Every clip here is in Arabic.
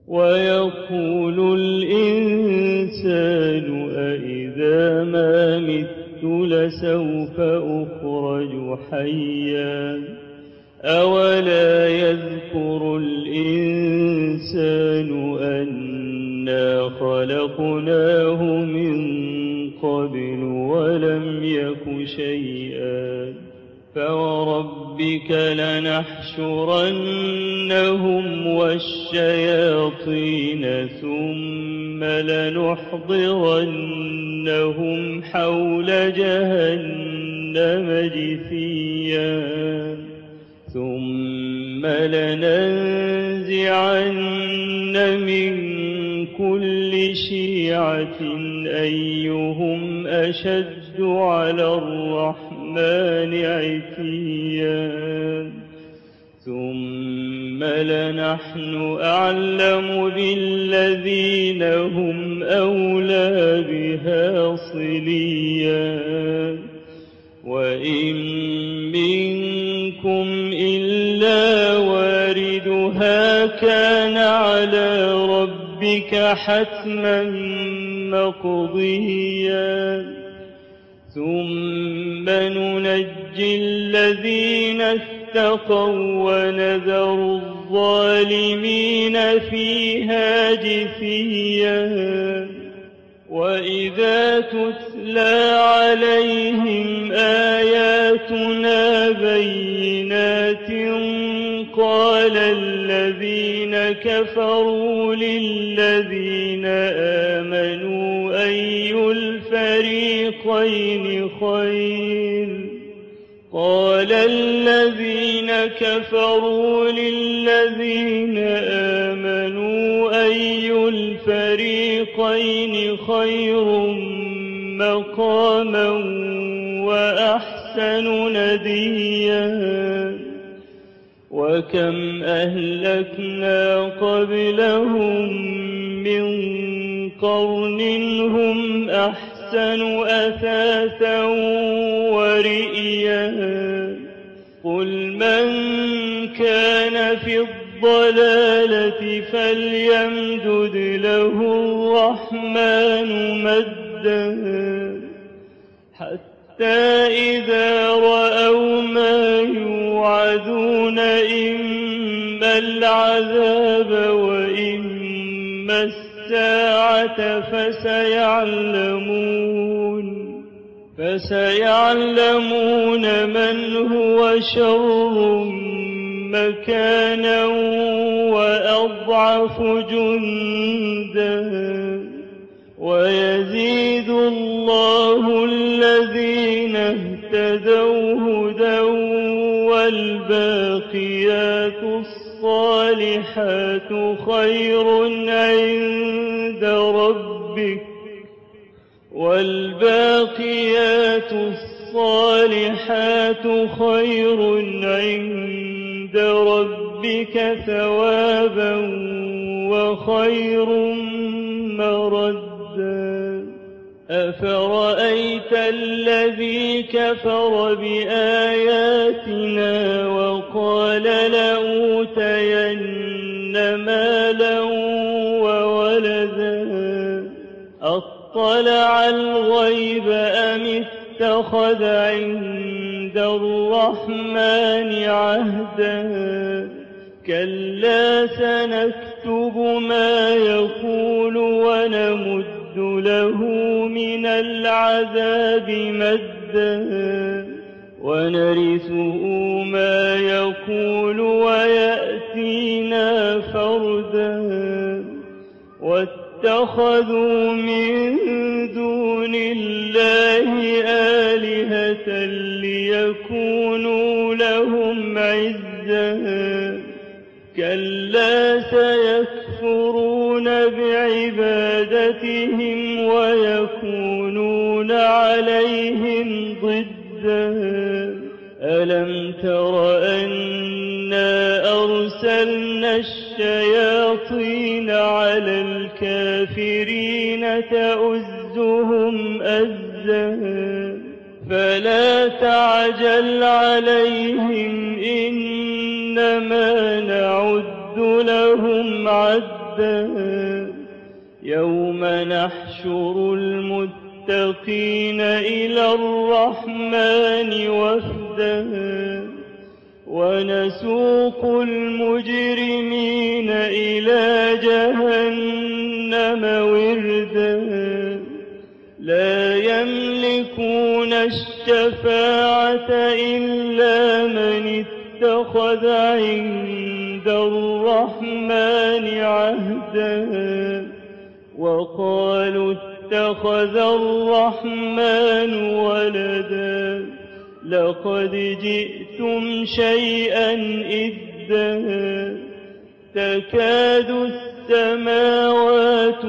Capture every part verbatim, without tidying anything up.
ويقول الإنسان أإذا ما مت لسوف أخرج حيا أولا يذكر الإنسان أنا خلقناه من قبل ولم يك شيئا فوربك لنحشرنهم والشياطين ثم لنحضرنهم حول جهنم جثيا ثم لننزعن من كل شيعة أيهم أشد على الرحمن عتيا ثم لنحن أعلم بالذين هم أولى بها صليا وإن منكم إلا واردها كان على ربك حتما مقضيا ثم ننجي الذين اتقوا ونذر الظالمين فيها جثيا وإذا تتلى عليهم آياتنا بينات قال الذين كفروا للذين آمنوا أي الفريقين خير قال الذين كفروا للذين آمنوا أي الفريقين خير مقاما وأحسن نديا وكم أهلكنا قبلهم من قرن هم أحسن أثاثا ورئيا قل من كان في الضلالة فليمدد له الرحمن مدا حتى إذا رأوا ما يوعدون إما العذاب وإما الساعة فسيعلمون فسيعلمون من هو شر مكانا وأضعف جندا ويزيد الله الذين اهتدوا هدى والباقيات الصالحات خير عند ربك والباقيات الصالحات خير عند ربك ثوابا وخير مردا أفرأيت الذي كفر بآياتنا وقال لأوتين مالا وولدا أطلع الغيب أم اتخذ عند الرحمن عهدا كلا سنكتب ما يقول ونمد له من العذاب مدا ونرثه ما يقول ويأتينا فردا واتخذوا من دون الله آلهة ليكونوا لهم عزا كلا سيكفرون بعبادتهم ويكونون عليهم ضدا ألم تر أنا أرسلنا الشياطين على الكافرين تؤزهم أزا فلا تعجل عليهم إنما نعد لهم عدا يوم نحشر المتقين إلى الرحمن وفدا ونسوق المجرمين إلى جهنم وردا لا يملكون الشفاعة إلا من اتخذ عند الرحمن عهدا وقالوا اتخذ الرحمن ولدا لقد جئتم شيئا إدا تكاد السماوات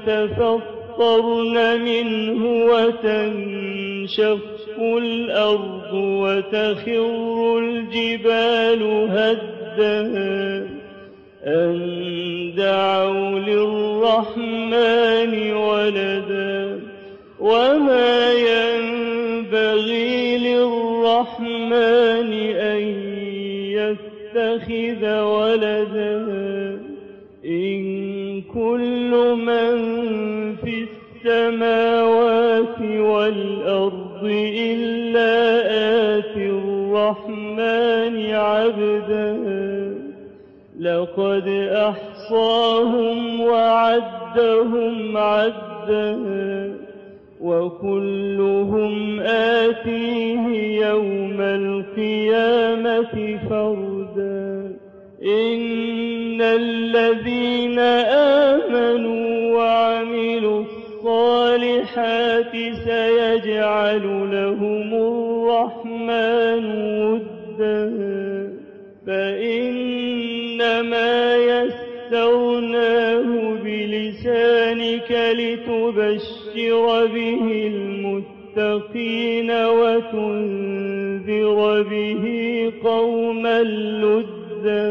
يتفطرن منه وتنشق الأرض وتخر الجبال هدا أن دعوا للرحمن ولدا وما ينبغي للرحمن أن يتخذ ولدا إن كل من في السماوات والأرض إلا آتي الرحمن عبدا لقد أحصاهم وعدهم عدا وكلهم آتيه يوم القيامة فردا إن الذين آمنوا وعملوا الصالحات سيجعل لهم الرحمن ودا فإنما يسرناه بلسانك لتبشر به المتقين وتنذر به قوما لدا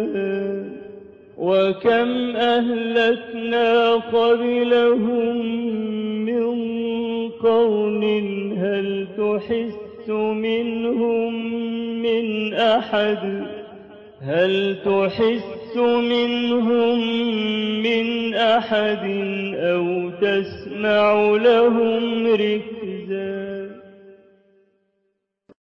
وكم أهلكنا قبلهم من قرن هل تحس منهم من أحد هل تحس منهم من أحد أو تسمع لهم ركزا